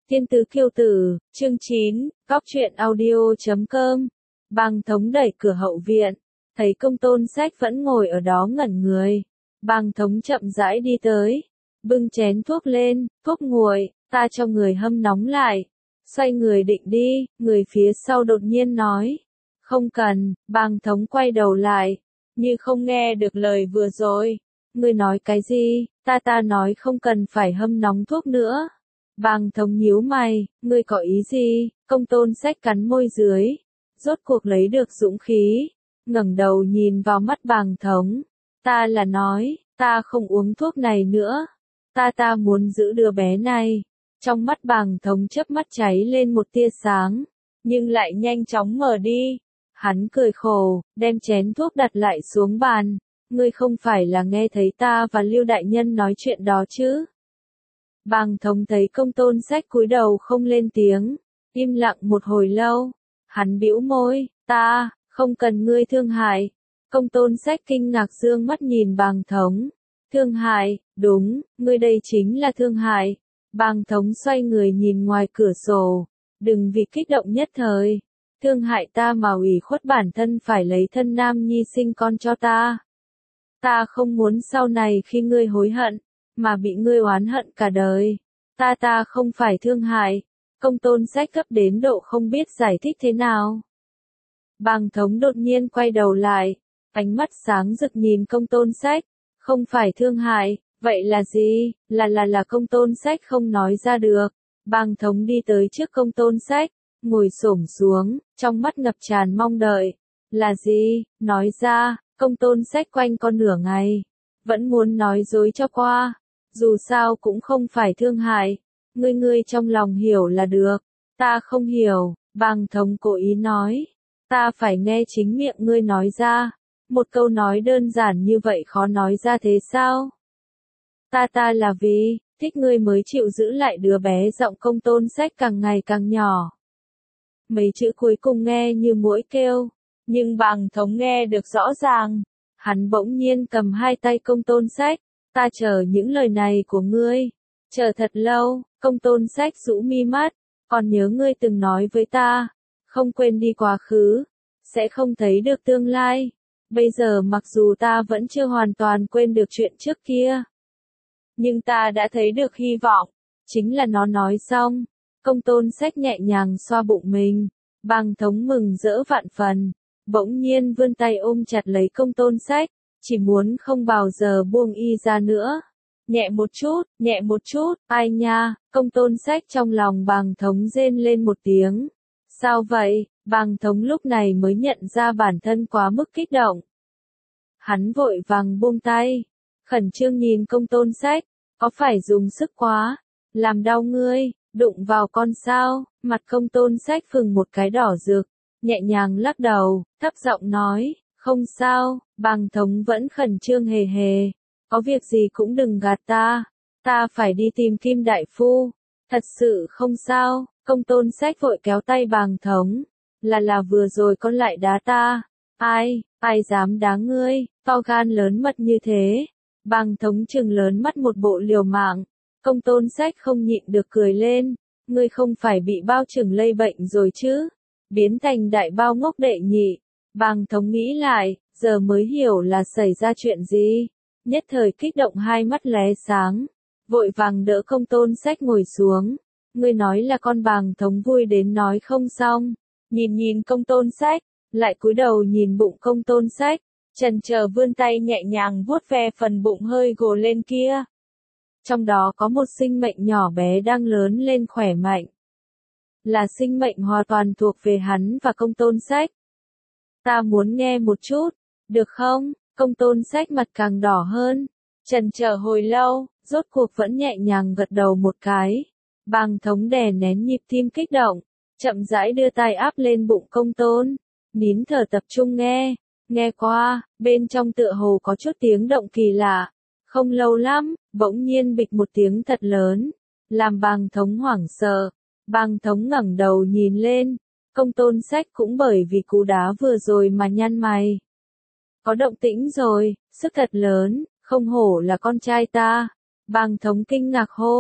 Thiên tứ kiêu tử, chương 9, góc truyện audio.com. Bàng Thống đẩy cửa hậu viện, thấy Công Tôn Sách vẫn ngồi ở đó ngẩn người. Bàng Thống chậm rãi đi tới, bưng chén thuốc lên, thuốc nguội, ta cho người hâm nóng lại. Xoay người định đi, người phía sau đột nhiên nói. Không cần, Bàng Thống quay đầu lại, như không nghe được lời vừa rồi. Ngươi nói cái gì, ta nói không cần phải hâm nóng thuốc nữa. Bàng Thống nhíu mày, ngươi có ý gì? Công Tôn Sách cắn môi dưới, rốt cuộc lấy được dũng khí, ngẩng đầu nhìn vào mắt Bàng Thống. Ta là nói, ta không uống thuốc này nữa. Ta muốn giữ đứa bé này. Trong mắt Bàng Thống chớp mắt cháy lên một tia sáng, nhưng lại nhanh chóng mở đi. Hắn cười khổ, đem chén thuốc đặt lại xuống bàn. Ngươi không phải là nghe thấy ta và Lưu Đại Nhân nói chuyện đó chứ? Bàng Thống thấy Công Tôn Sách cúi đầu không lên tiếng, im lặng một hồi lâu. Hắn bĩu môi, ta, không cần ngươi thương hại. Công Tôn Sách kinh ngạc dương mắt nhìn Bàng Thống. Thương hại, đúng, ngươi đây chính là thương hại. Bàng Thống xoay người nhìn ngoài cửa sổ. Đừng vì kích động nhất thời. Thương hại ta mà ủy khuất bản thân phải lấy thân nam nhi sinh con cho ta. Ta không muốn sau này khi ngươi hối hận, mà bị ngươi oán hận cả đời. Ta không phải thương hại. Công Tôn Sách cấp đến độ không biết giải thích thế nào. Bàng Thống đột nhiên quay đầu lại, ánh mắt sáng rực nhìn Công Tôn Sách. Không phải thương hại, vậy là gì? Là Công Tôn Sách không nói ra được. Bàng Thống đi tới trước Công Tôn Sách, ngồi xổm xuống, trong mắt ngập tràn mong đợi. Là gì? Nói ra. Công Tôn Sách quanh con nửa ngày, vẫn muốn nói dối cho qua. Dù sao cũng không phải thương hại. Ngươi trong lòng hiểu là được. Ta không hiểu, Bàng Thống cố ý nói. Ta phải nghe chính miệng ngươi nói ra. Một câu nói đơn giản như vậy khó nói ra thế sao? Ta là vì thích ngươi mới chịu giữ lại đứa bé. Giọng Công Tôn Sách càng ngày càng nhỏ. Mấy chữ cuối cùng nghe như muỗi kêu, nhưng Bàng Thống nghe được rõ ràng. Hắn bỗng nhiên cầm hai tay Công Tôn Sách. Ta chờ những lời này của ngươi. Chờ thật lâu. Công Tôn Sách rũ mi mắt. Còn nhớ ngươi từng nói với ta. Không quên đi quá khứ, sẽ không thấy được tương lai. Bây giờ mặc dù ta vẫn chưa hoàn toàn quên được chuyện trước kia, nhưng ta đã thấy được hy vọng. Chính là nó nói xong. Công Tôn Sách nhẹ nhàng xoa bụng mình. Bàng Thống mừng rỡ vạn phần. Bỗng nhiên vươn tay ôm chặt lấy Công Tôn Sách. Chỉ muốn không bao giờ buông y ra nữa. Nhẹ một chút, ai nha. Công Tôn Sách trong lòng Bàng Thống rên lên một tiếng. Sao vậy? Bàng Thống lúc này mới nhận ra bản thân quá mức kích động. Hắn vội vàng buông tay, khẩn trương nhìn Công Tôn Sách. Có phải dùng sức quá, làm đau ngươi, đụng vào con sao? Mặt Công Tôn Sách phừng một cái đỏ rực, nhẹ nhàng lắc đầu, thấp giọng nói, không sao. Bàng Thống vẫn khẩn trương hề hề. Có việc gì cũng đừng gạt ta. Ta phải đi tìm Kim Đại Phu. Thật sự không sao. Công Tôn Sách vội kéo tay Bàng Thống. Là vừa rồi con lại đá ta. Ai dám đá ngươi, to gan lớn mật như thế. Bàng Thống trừng lớn mắt một bộ liều mạng. Công Tôn Sách không nhịn được cười lên. Ngươi không phải bị bao trừng lây bệnh rồi chứ? Biến thành đại bao ngốc đệ nhị. Bàng Thống nghĩ lại, giờ mới hiểu là xảy ra chuyện gì. Nhất thời kích động hai mắt lóe sáng, vội vàng đỡ Công Tôn Sách ngồi xuống. Ngươi nói là con. Bàng Thống vui đến nói không xong. Nhìn Công Tôn Sách, lại cúi đầu nhìn bụng Công Tôn Sách, chần chờ vươn tay nhẹ nhàng vuốt ve phần bụng hơi gồ lên kia. Trong đó có một sinh mệnh nhỏ bé đang lớn lên khỏe mạnh. Là sinh mệnh hoàn toàn thuộc về hắn và Công Tôn Sách. Ta muốn nghe một chút, được không? Công Tôn Sách mặt càng đỏ hơn, chần chờ hồi lâu, rốt cuộc vẫn nhẹ nhàng gật đầu một cái. Bàng Thống đè nén nhịp tim kích động, chậm rãi đưa tay áp lên bụng Công Tôn, nín thở tập trung nghe qua, bên trong tựa hồ có chút tiếng động kỳ lạ. Không lâu lắm, bỗng nhiên bịch một tiếng thật lớn, làm Bàng Thống hoảng sợ. Bàng Thống ngẩng đầu nhìn lên, Công Tôn Sách cũng bởi vì cú đá vừa rồi mà nhăn mày. Có động tĩnh rồi, sức thật lớn, không hổ là con trai ta. Bàng Thống kinh ngạc hô.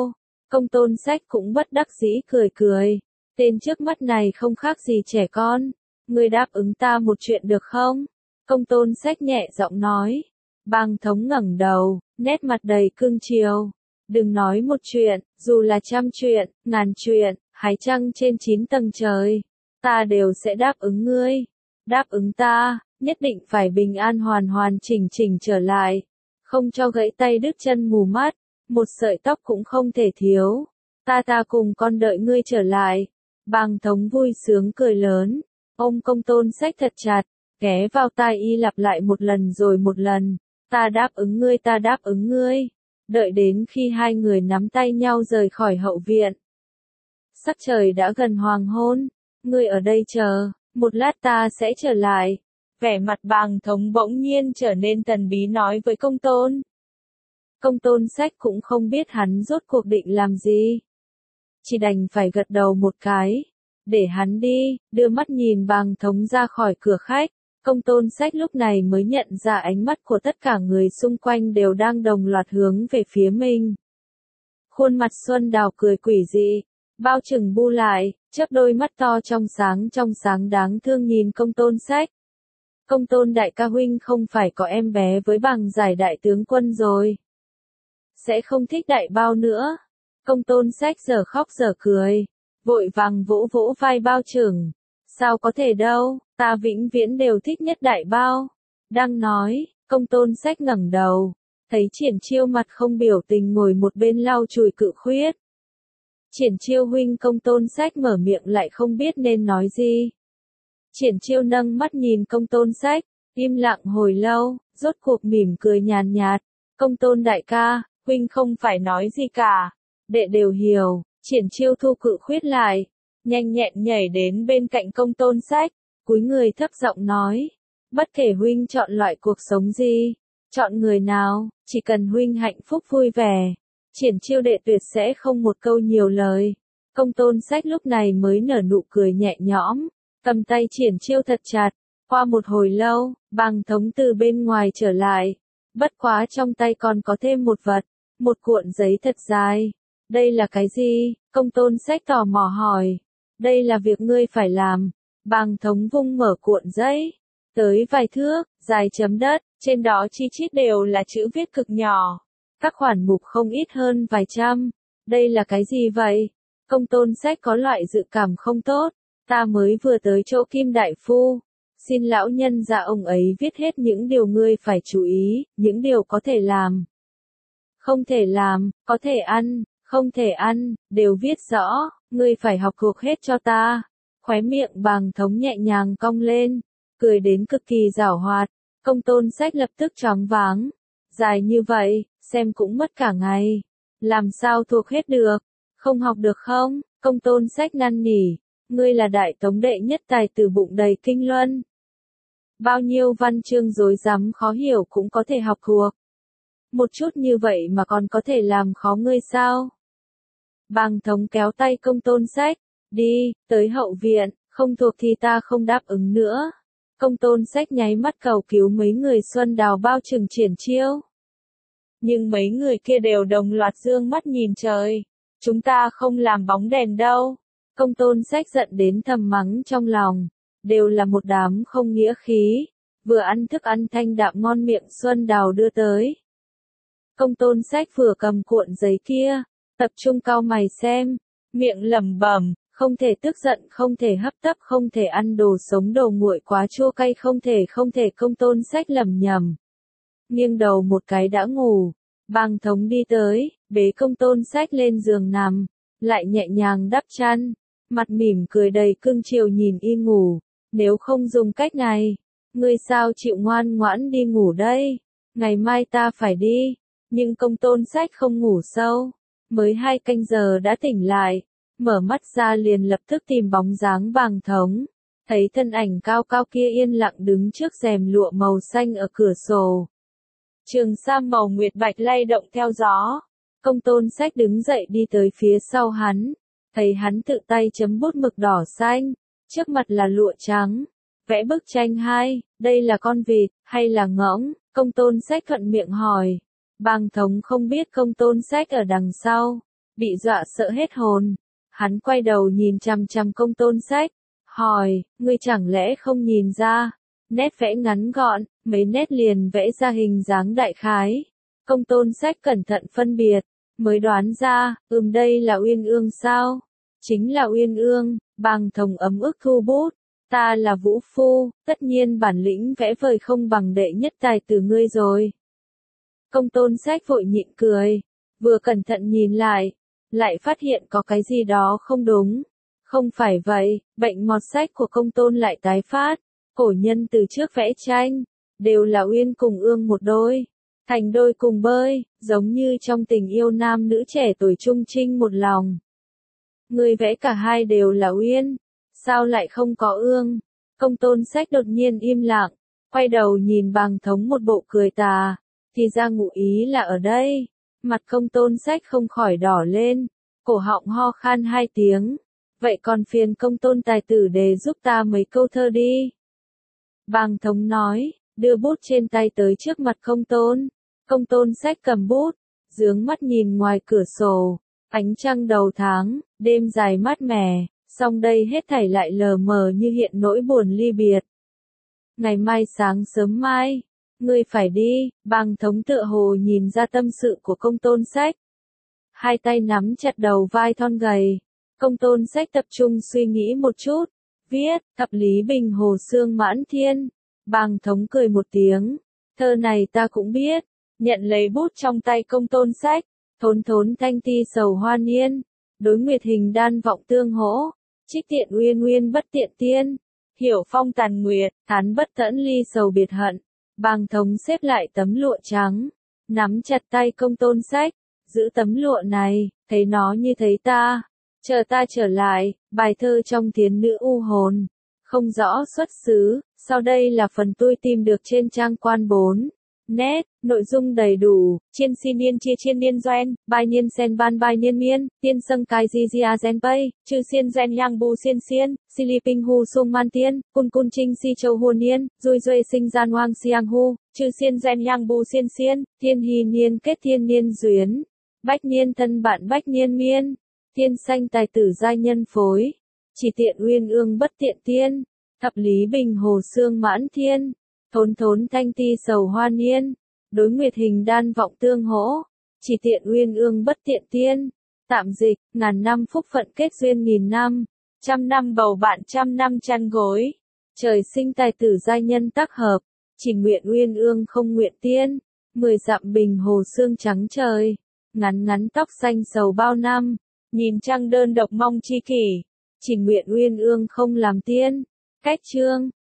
Công tôn sách cũng bất đắc dĩ cười cười. Tên trước mắt này không khác gì trẻ con. Ngươi đáp ứng ta một chuyện được không? Công tôn sách nhẹ giọng nói. Bàng thống ngẩng đầu, nét mặt đầy cương chiều. Đừng nói một chuyện, dù là 100 chuyện, 1000 chuyện, hay chăng trên 9 tầng trời, ta đều sẽ đáp ứng ngươi. Đáp ứng ta, nhất định phải bình an hoàn hoàn chỉnh chỉnh trở lại. Không cho gãy tay đứt chân mù mắt, một sợi tóc cũng không thể thiếu. Ta cùng con đợi ngươi trở lại. Bàng thống vui sướng cười lớn, ôm công tôn sách thật chặt, ghé vào tai y lặp lại một lần rồi một lần. Ta đáp ứng ngươi, ta đáp ứng ngươi. Đợi đến khi hai người nắm tay nhau rời khỏi hậu viện. Sắc trời đã gần hoàng hôn, ngươi ở đây chờ, một lát ta sẽ trở lại. Vẻ mặt Bàng thống bỗng nhiên trở nên thần bí nói với công tôn. Công tôn sách cũng không biết hắn rốt cuộc định làm gì. Chỉ đành phải gật đầu một cái, để hắn đi, đưa mắt nhìn Bàng thống ra khỏi cửa khách. Công tôn sách lúc này mới nhận ra ánh mắt của tất cả người xung quanh đều đang đồng loạt hướng về phía mình. Khuôn mặt Xuân Đào cười quỷ dị, bao trừng bu lại, chớp đôi mắt to trong sáng đáng thương nhìn công tôn sách. Công tôn đại ca huynh không phải có em bé với bằng giải đại tướng quân rồi. Sẽ không thích đại bao nữa. Công tôn sách giờ khóc giờ cười, vội vàng vỗ vỗ vai bao trừng. Sao có thể đâu, ta vĩnh viễn đều thích nhất đại bao. Đang nói, công tôn sách ngẩng đầu, thấy Triển Chiêu mặt không biểu tình ngồi một bên lau chùi cự khuyết. Triển Chiêu huynh, công tôn sách mở miệng lại không biết nên nói gì. Triển Chiêu nâng mắt nhìn công tôn sách, im lặng hồi lâu, rốt cuộc mỉm cười nhàn nhạt. Công tôn đại ca, huynh không phải nói gì cả. Đệ đều hiểu. Triển Chiêu thu cự khuyết lại, nhanh nhẹn nhảy đến bên cạnh công tôn sách, cúi người thấp giọng nói. Bất kể huynh chọn loại cuộc sống gì, chọn người nào, chỉ cần huynh hạnh phúc vui vẻ, Triển Chiêu đệ tuyệt sẽ không một câu nhiều lời. Công tôn sách lúc này mới nở nụ cười nhẹ nhõm, cầm tay Triển Chiêu thật chặt. Qua một hồi lâu, Bàng thống từ bên ngoài trở lại. Bất quá trong tay còn có thêm một vật, một cuộn giấy thật dài. Đây là cái gì? Công tôn sách tò mò hỏi. Đây là việc ngươi phải làm. Bàng thống vung mở cuộn giấy, tới vài thước, dài chấm đất, trên đó chi chít đều là chữ viết cực nhỏ. Các khoản mục không ít hơn vài trăm. Đây là cái gì vậy? Công tôn sách có loại dự cảm không tốt. Ta mới vừa tới chỗ Kim Đại Phu. Xin lão nhân gia ông ấy viết hết những điều ngươi phải chú ý, những điều có thể làm. Không thể làm, có thể ăn, không thể ăn, đều viết rõ, ngươi phải học thuộc hết cho ta. Khóe miệng Bàng thống nhẹ nhàng cong lên, cười đến cực kỳ giảo hoạt. Công tôn sách lập tức choáng váng. Dài như vậy, xem cũng mất cả ngày. Làm sao thuộc hết được? Không học được không? Công tôn sách năn nỉ. Ngươi là đại tống đệ nhất tài từ bụng đầy kinh luân. Bao nhiêu văn chương rối rắm khó hiểu cũng có thể học thuộc. Một chút như vậy mà còn có thể làm khó ngươi sao? Bàng thống kéo tay công tôn sách. Đi, tới hậu viện, không thuộc thì ta không đáp ứng nữa. Công tôn sách nháy mắt cầu cứu mấy người Xuân Đào bao trừng Triển Chiêu. Nhưng mấy người kia đều đồng loạt dương mắt nhìn trời. Chúng ta không làm bóng đèn đâu. Công tôn sách giận đến thầm mắng trong lòng. Đều là một đám không nghĩa khí. Vừa ăn thức ăn thanh đạm ngon miệng Xuân Đào đưa tới. Công tôn sách vừa cầm cuộn giấy kia, tập trung cau mày xem, miệng lẩm bẩm, không thể tức giận, không thể hấp tấp, không thể ăn đồ sống đồ nguội quá chua cay, không thể công tôn sách lẩm nhẩm. Nghiêng đầu một cái đã ngủ, Bàng thống đi tới, bế công tôn sách lên giường nằm, lại nhẹ nhàng đắp chăn, mặt mỉm cười đầy cưng chiều nhìn y ngủ. Nếu không dùng cách này, ngươi sao chịu ngoan ngoãn đi ngủ đây? Ngày mai ta phải đi. Nhưng công tôn sách không ngủ sâu, mới 2 canh giờ đã tỉnh lại, mở mắt ra liền lập tức tìm bóng dáng Bàng thống, thấy thân ảnh cao cao kia yên lặng đứng trước rèm lụa màu xanh ở cửa sổ. Trường sam màu nguyệt bạch lay động theo gió, công tôn sách đứng dậy đi tới phía sau hắn, thấy hắn tự tay chấm bút mực đỏ xanh, trước mặt là lụa trắng, vẽ bức tranh hai, đây là con vịt, hay là ngỗng, công tôn sách thuận miệng hỏi. Bàng thống không biết công tôn sách ở đằng sau, bị dọa sợ hết hồn. Hắn quay đầu nhìn chằm chằm Công Tôn Sách, hỏi, ngươi chẳng lẽ không nhìn ra? Nét vẽ ngắn gọn, mấy nét liền vẽ ra hình dáng đại khái. Công Tôn Sách cẩn thận phân biệt, mới đoán ra, đây là Uyên Ương sao? Chính là Uyên Ương. Bàng Thống ấm ức thu bút, ta là vũ phu, tất nhiên bản lĩnh vẽ vời không bằng đệ nhất tài tử ngươi rồi. Công Tôn Sách vội nhịn cười, vừa cẩn thận nhìn lại phát hiện có cái gì đó không đúng. Không phải vậy, bệnh mọt sách của Công Tôn lại tái phát. Cổ nhân từ trước vẽ tranh, đều là Uyên cùng Ương một đôi, thành đôi cùng bơi, giống như trong tình yêu nam nữ trẻ tuổi trung trinh một lòng. Người vẽ cả hai đều là Uyên, sao lại không có Ương? Công Tôn Sách đột nhiên im lặng, quay đầu nhìn Bàng Thống một bộ cười tà, thì ra ngụ ý là ở đây. Mặt Công Tôn Sách không khỏi đỏ lên, cổ họng ho khan hai tiếng. Vậy còn phiền Công Tôn tài tử đề giúp ta mấy câu thơ đi. Bàng Thống nói, đưa bút trên tay tới trước mặt Công Tôn. Công Tôn Sách cầm bút, dướng mắt nhìn ngoài cửa sổ, ánh trăng đầu tháng, đêm dài mát mẻ, song đây hết thảy lại lờ mờ như hiện nỗi buồn ly biệt. Ngày mai sáng sớm mai, ngươi phải đi. Bàng Thống tựa hồ nhìn ra tâm sự của Công Tôn Sách. Hai tay nắm chặt đầu vai thon gầy. Công Tôn Sách tập trung suy nghĩ một chút, viết, thập lý bình hồ xương mãn thiên. Bàng Thống cười một tiếng, thơ này ta cũng biết, nhận lấy bút trong tay Công Tôn Sách, thốn thốn thanh ti sầu hoa niên, đối nguyệt hình đan vọng tương hỗ, trích tiện uyên uyên bất tiện tiên, hiểu phong tàn nguyệt, thán bất tẫn ly sầu biệt hận. Bàng Thống xếp lại tấm lụa trắng, nắm chặt tay Công Tôn Sách, giữ tấm lụa này, thấy nó như thấy ta. Chờ ta trở lại, bài thơ trong Thiến nữ u hồn, không rõ xuất xứ, sau đây là phần tôi tìm được trên trang Quan 4. Net, nội dung đầy đủ, chiên si niên chia chiên niên doen, bài niên sen ban bài niên miên, tiên sâng kai di a gen pay, chư xiên gen yang bu xiên xiên, si li ping hu sung man tiên, cun cun trinh si châu huôn niên, dui duê sinh gian hoang siang hu, chư xiên gen yang bu xiên xiên, thiên hy niên kết thiên niên duyến, bách niên thân bạn bách niên miên, thiên sanh tài tử giai nhân phối, chỉ tiện Uyên Ương bất tiện tiên, thập lý bình hồ xương mãn thiên. Thốn thốn thanh ti sầu hoa niên, đối nguyệt hình đan vọng tương hỗ, chỉ tiện Uyên Ương bất tiện tiên. Tạm dịch, ngàn năm phúc phận kết duyên nghìn năm, trăm năm bầu bạn trăm năm chăn gối. Trời sinh tài tử giai nhân tác hợp, chỉ nguyện Uyên Ương không nguyện tiên. 10 dặm bình hồ xương trắng trời, ngắn ngắn tóc xanh sầu bao năm, nhìn trăng đơn độc mong chi kỷ, chỉ nguyện Uyên Ương không làm tiên. Cách chương